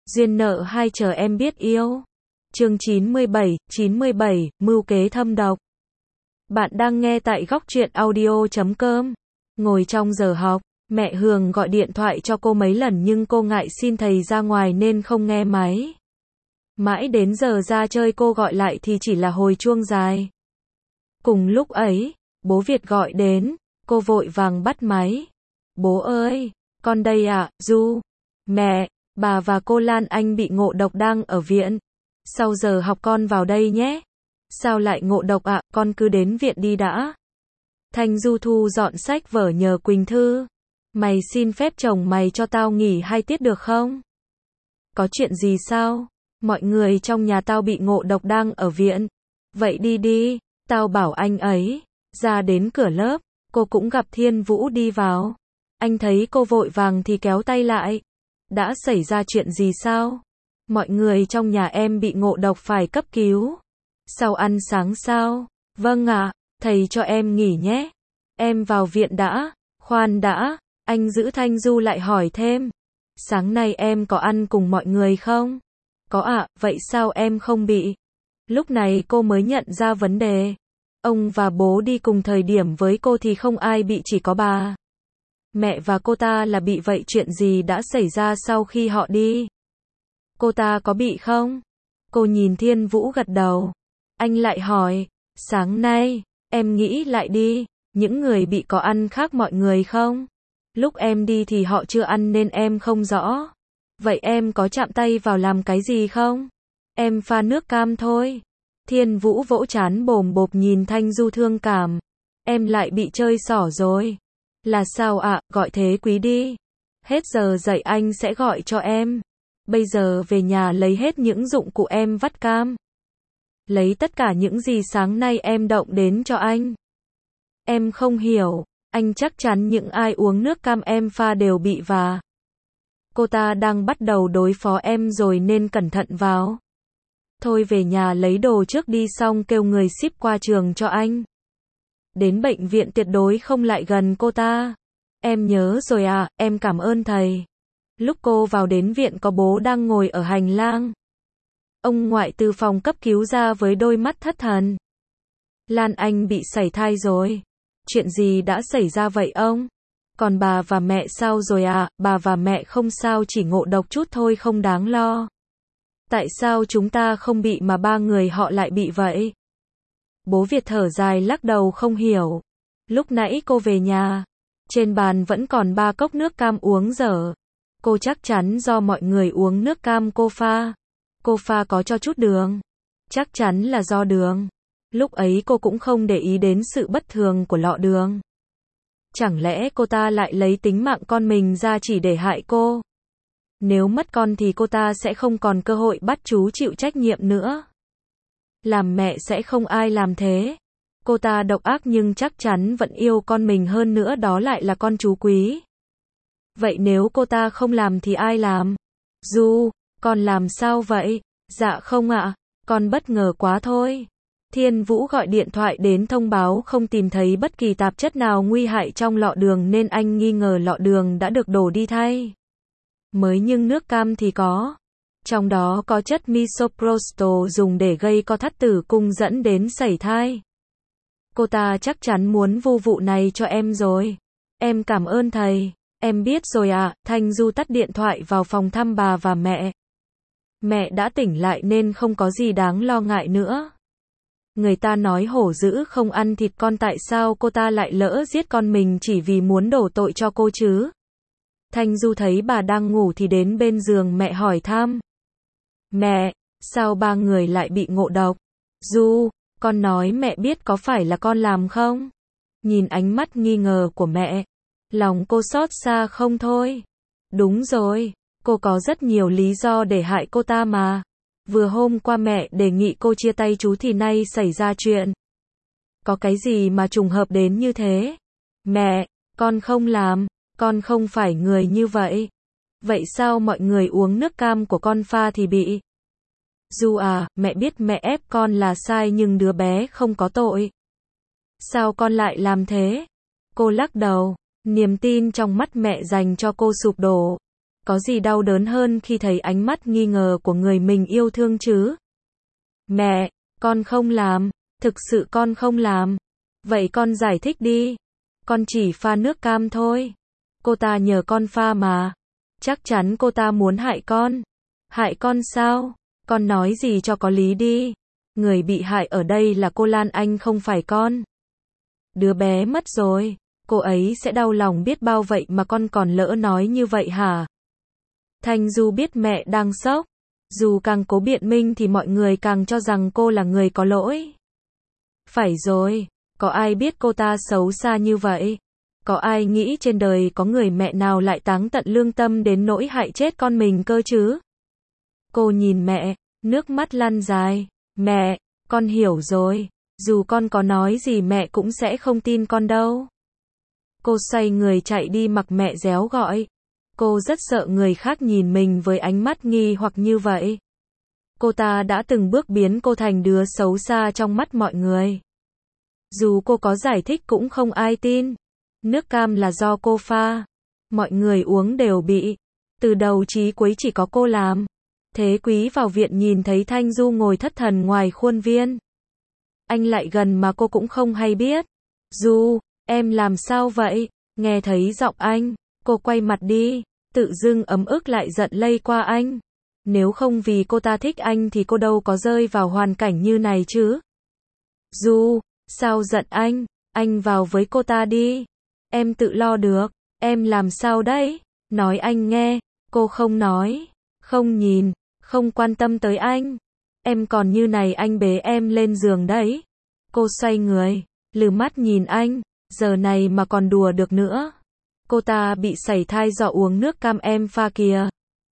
Duyên nợ hai chờ em biết yêu. Chương 97, mưu kế thâm độc. Bạn đang nghe tại góc truyện audio.com. Ngồi trong giờ học, mẹ Hường gọi điện thoại cho cô mấy lần nhưng cô ngại xin thầy ra ngoài nên không nghe máy. Mãi đến giờ ra chơi cô gọi lại thì chỉ là hồi chuông dài. Cùng lúc ấy, bố Việt gọi đến, cô vội vàng bắt máy. Bố ơi, con đây ạ, Du. Mẹ, bà và cô Lan Anh bị ngộ độc đang ở viện. Sau giờ học con vào đây nhé. Sao lại ngộ độc ạ, con cứ đến viện đi đã. Thanh Du thu dọn sách vở nhờ Quỳnh Thư. Mày xin phép chồng mày cho tao nghỉ 2 tiết được không? Có chuyện gì sao? Mọi người trong nhà tao bị ngộ độc đang ở viện. Vậy đi đi, tao bảo anh ấy. Ra đến cửa lớp, cô cũng gặp Thiên Vũ đi vào. Anh thấy cô vội vàng thì kéo tay lại. Đã xảy ra chuyện gì sao? Mọi người trong nhà em bị ngộ độc phải cấp cứu. Sau ăn sáng sao? Vâng ạ, thầy cho em nghỉ nhé. Em vào viện đã. Khoan đã, anh giữ Thanh Du lại hỏi thêm. Sáng nay em có ăn cùng mọi người không? Có ạ, vậy sao em không bị? Lúc này cô mới nhận ra vấn đề. Ông và bố đi cùng thời điểm với cô thì không ai bị, chỉ có bà. Mẹ và cô ta là bị, vậy chuyện gì đã xảy ra sau khi họ đi? Cô ta có bị không? Cô nhìn Thiên Vũ gật đầu. Anh lại hỏi, sáng nay, em nghĩ lại đi, những người bị có ăn khác mọi người không? Lúc em đi thì họ chưa ăn nên em không rõ. Vậy em có chạm tay vào làm cái gì không? Em pha nước cam thôi. Thiên Vũ vỗ trán bồm bộp nhìn Thanh Du thương cảm. Em lại bị chơi xỏ rồi. Là sao ạ, gọi Thế Quý đi. Hết giờ dạy anh sẽ gọi cho em. Bây giờ về nhà lấy hết những dụng cụ em vắt cam. Lấy tất cả những gì sáng nay em động đến cho anh. Em không hiểu, anh chắc chắn những ai uống nước cam em pha đều bị và. Cô ta đang bắt đầu đối phó em rồi nên cẩn thận vào. Thôi về nhà lấy đồ trước đi xong kêu người ship qua trường cho anh. Đến bệnh viện tuyệt đối không lại gần cô ta. Em nhớ rồi à, em cảm ơn thầy. Lúc cô vào đến viện có bố đang ngồi ở hành lang. Ông ngoại từ phòng cấp cứu ra với đôi mắt thất thần. Lan Anh bị sảy thai rồi. Chuyện gì đã xảy ra vậy ông? Còn bà và mẹ sao rồi à? Bà và mẹ không sao, chỉ ngộ độc chút thôi, không đáng lo. Tại sao chúng ta không bị mà ba người họ lại bị vậy? Bố Việt thở dài lắc đầu không hiểu. Lúc nãy cô về nhà, trên bàn vẫn còn 3 cốc nước cam uống dở. Cô chắc chắn do mọi người uống nước cam cô pha. Cô pha có cho chút đường. Chắc chắn là do đường. Lúc ấy cô cũng không để ý đến sự bất thường của lọ đường. Chẳng lẽ cô ta lại lấy tính mạng con mình ra chỉ để hại cô? Nếu mất con thì cô ta sẽ không còn cơ hội bắt chú chịu trách nhiệm nữa. Làm mẹ sẽ không ai làm thế. Cô ta độc ác nhưng chắc chắn vẫn yêu con mình, hơn nữa đó lại là con chú quý. Vậy nếu cô ta không làm thì ai làm? Du, con làm sao vậy? Dạ không ạ, con bất ngờ quá thôi. Thiên Vũ gọi điện thoại đến thông báo không tìm thấy bất kỳ tạp chất nào nguy hại trong lọ đường nên anh nghi ngờ lọ đường đã được đổ đi thay. Mới nhưng nước cam thì có. Trong đó có chất misoprostol dùng để gây co thắt tử cung dẫn đến sảy thai. Cô ta chắc chắn muốn vu vụ này cho em rồi. Em cảm ơn thầy. Em biết rồi ạ. Thanh Du tắt điện thoại vào phòng thăm bà và mẹ. Mẹ đã tỉnh lại nên không có gì đáng lo ngại nữa. Người ta nói hổ dữ không ăn thịt con, tại sao cô ta lại lỡ giết con mình chỉ vì muốn đổ tội cho cô chứ? Thanh Du thấy bà đang ngủ thì đến bên giường mẹ hỏi thăm. Mẹ, sao 3 người lại bị ngộ độc? Du, con nói mẹ biết có phải là con làm không? Nhìn ánh mắt nghi ngờ của mẹ, lòng cô xót xa không thôi. Đúng rồi, cô có rất nhiều lý do để hại cô ta mà. Vừa hôm qua mẹ đề nghị cô chia tay chú thì nay xảy ra chuyện. Có cái gì mà trùng hợp đến như thế? Mẹ, con không làm, con không phải người như vậy. Vậy sao mọi người uống nước cam của con pha thì bị? Du à, mẹ biết mẹ ép con là sai nhưng đứa bé không có tội. Sao con lại làm thế? Cô lắc đầu, niềm tin trong mắt mẹ dành cho cô sụp đổ. Có gì đau đớn hơn khi thấy ánh mắt nghi ngờ của người mình yêu thương chứ? Mẹ, con không làm, thực sự con không làm. Vậy con giải thích đi. Con chỉ pha nước cam thôi. Cô ta nhờ con pha mà. Chắc chắn cô ta muốn hại con. Hại con sao? Con nói gì cho có lý đi. Người bị hại ở đây là cô Lan Anh không phải con. Đứa bé mất rồi. Cô ấy sẽ đau lòng biết bao vậy mà con còn lỡ nói như vậy hả? Thanh Du biết mẹ đang sốc. Dù càng cố biện minh thì mọi người càng cho rằng cô là người có lỗi. Phải rồi, có ai biết cô ta xấu xa như vậy? Có ai nghĩ trên đời có người mẹ nào lại táng tận lương tâm đến nỗi hại chết con mình cơ chứ? Cô nhìn mẹ, nước mắt lăn dài. Mẹ, con hiểu rồi. Dù con có nói gì mẹ cũng sẽ không tin con đâu. Cô xoay người chạy đi mặc mẹ réo gọi. Cô rất sợ người khác nhìn mình với ánh mắt nghi hoặc như vậy. Cô ta đã từng bước biến cô thành đứa xấu xa trong mắt mọi người. Dù cô có giải thích cũng không ai tin. Nước cam là do cô pha. Mọi người uống đều bị. Từ đầu chí cuối chỉ có cô làm. Thế Quý vào viện nhìn thấy Thanh Du ngồi thất thần ngoài khuôn viên. Anh lại gần mà cô cũng không hay biết. Du, em làm sao vậy? Nghe thấy giọng anh, cô quay mặt đi. Tự dưng ấm ức lại giận lây qua anh. Nếu không vì cô ta thích anh thì cô đâu có rơi vào hoàn cảnh như này chứ. Du, sao giận anh vào với cô ta đi. Em tự lo được, em làm sao đấy? Nói anh nghe, cô không nói, không nhìn, không quan tâm tới anh. Em còn như này anh bế em lên giường đấy. Cô xoay người, lừ mắt nhìn anh, giờ này mà còn đùa được nữa. Cô ta bị sảy thai do uống nước cam em pha kìa.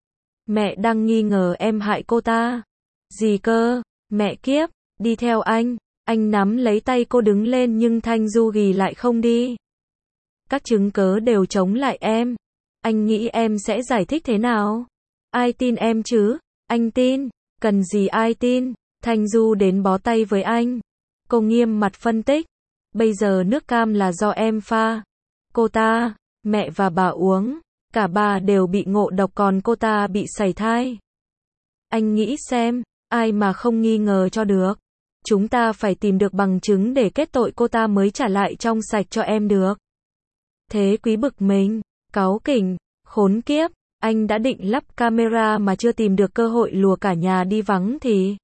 Mẹ đang nghi ngờ em hại cô ta. Gì cơ, mẹ kiếp, đi theo anh nắm lấy tay cô đứng lên nhưng Thanh Du ghì lại không đi. Các chứng cớ đều chống lại em. Anh nghĩ em sẽ giải thích thế nào? Ai tin em chứ? Anh tin, cần gì ai tin? Thanh Du đến bó tay với anh. Cô nghiêm mặt phân tích. Bây giờ nước cam là do em pha. Cô ta, mẹ và bà uống. Cả ba đều bị ngộ độc còn cô ta bị sảy thai. Anh nghĩ xem, ai mà không nghi ngờ cho được. Chúng ta phải tìm được bằng chứng để kết tội cô ta mới trả lại trong sạch cho em được. Thế Quý bực mình, cáu kỉnh, khốn kiếp, anh đã định lắp camera mà chưa tìm được cơ hội lùa cả nhà đi vắng thì.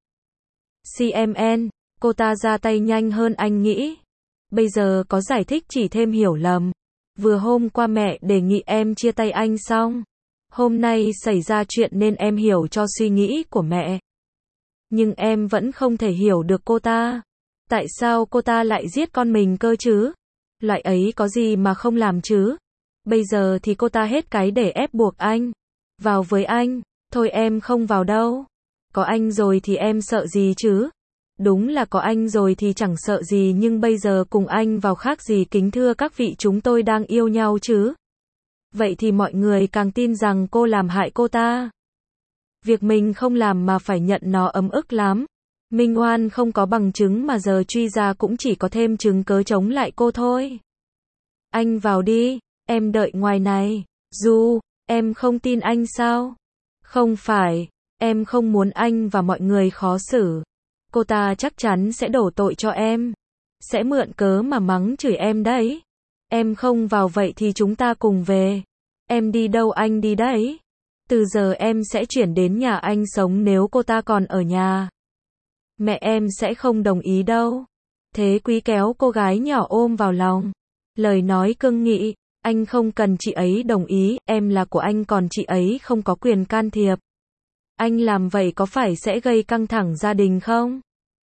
CMN, cô ta ra tay nhanh hơn anh nghĩ. Bây giờ có giải thích chỉ thêm hiểu lầm. Vừa hôm qua mẹ đề nghị em chia tay anh xong. Hôm nay xảy ra chuyện nên em hiểu cho suy nghĩ của mẹ. Nhưng em vẫn không thể hiểu được cô ta. Tại sao cô ta lại giết con mình cơ chứ? Loại ấy có gì mà không làm chứ? Bây giờ thì cô ta hết cái để ép buộc anh. Vào với anh. Thôi em không vào đâu. Có anh rồi thì em sợ gì chứ? Đúng là có anh rồi thì chẳng sợ gì nhưng bây giờ cùng anh vào khác gì kính thưa các vị chúng tôi đang yêu nhau chứ. Vậy thì mọi người càng tin rằng cô làm hại cô ta. Việc mình không làm mà phải nhận nó ấm ức lắm. Minh Oan không có bằng chứng mà giờ truy ra cũng chỉ có thêm chứng cớ chống lại cô thôi. Anh vào đi, em đợi ngoài này. Du, em không tin anh sao? Không phải, em không muốn anh và mọi người khó xử. Cô ta chắc chắn sẽ đổ tội cho em. Sẽ mượn cớ mà mắng chửi em đấy. Em không vào vậy thì chúng ta cùng về. Em đi đâu anh đi đấy. Từ giờ em sẽ chuyển đến nhà anh sống nếu cô ta còn ở nhà. Mẹ em sẽ không đồng ý đâu. Thế Quý kéo cô gái nhỏ ôm vào lòng. Lời nói cương nghị, anh không cần chị ấy đồng ý, em là của anh còn chị ấy không có quyền can thiệp. Anh làm vậy có phải sẽ gây căng thẳng gia đình không?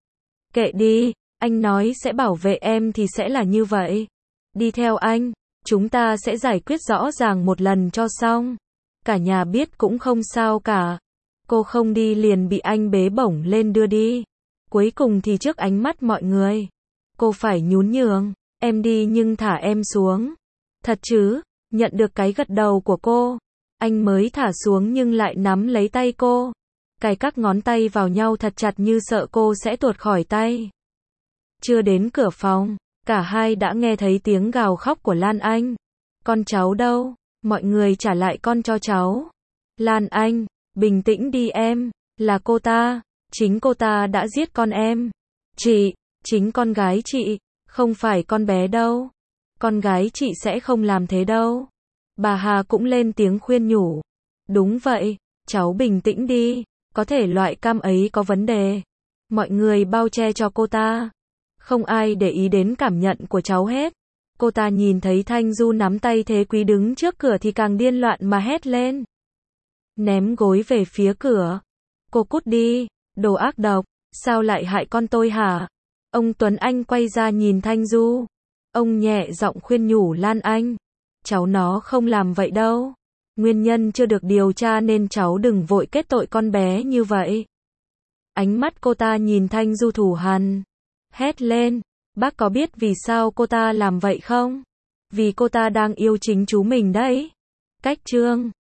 Kệ đi, anh nói sẽ bảo vệ em thì sẽ là như vậy. Đi theo anh, chúng ta sẽ giải quyết rõ ràng một lần cho xong. Cả nhà biết cũng không sao cả. Cô không đi liền bị anh bế bổng lên đưa đi. Cuối cùng thì trước ánh mắt mọi người, cô phải nhún nhường. Em đi nhưng thả em xuống. Thật chứ? Nhận được cái gật đầu của cô. Anh mới thả xuống nhưng lại nắm lấy tay cô. Cài các ngón tay vào nhau thật chặt như sợ cô sẽ tuột khỏi tay. Chưa đến cửa phòng, cả hai đã nghe thấy tiếng gào khóc của Lan Anh. Con cháu đâu? Mọi người trả lại con cho cháu. Lan Anh, bình tĩnh đi em, là cô ta, chính cô ta đã giết con em. Chị, chính con gái chị, không phải con bé đâu. Con gái chị sẽ không làm thế đâu. Bà Hà cũng lên tiếng khuyên nhủ. Đúng vậy, cháu bình tĩnh đi, có thể loại cam ấy có vấn đề. Mọi người bao che cho cô ta. Không ai để ý đến cảm nhận của cháu hết. Cô ta nhìn thấy Thanh Du nắm tay Thế Quý đứng trước cửa thì càng điên loạn mà hét lên. Ném gối về phía cửa. Cô cút đi, đồ ác độc, sao lại hại con tôi hả? Ông Tuấn Anh quay ra nhìn Thanh Du. Ông nhẹ giọng khuyên nhủ Lan Anh. Cháu nó không làm vậy đâu. Nguyên nhân chưa được điều tra nên cháu đừng vội kết tội con bé như vậy. Ánh mắt cô ta nhìn Thanh Du thù hằn. Hét lên. Bác có biết vì sao cô ta làm vậy không? Vì cô ta đang yêu chính chú mình đấy. Cách chương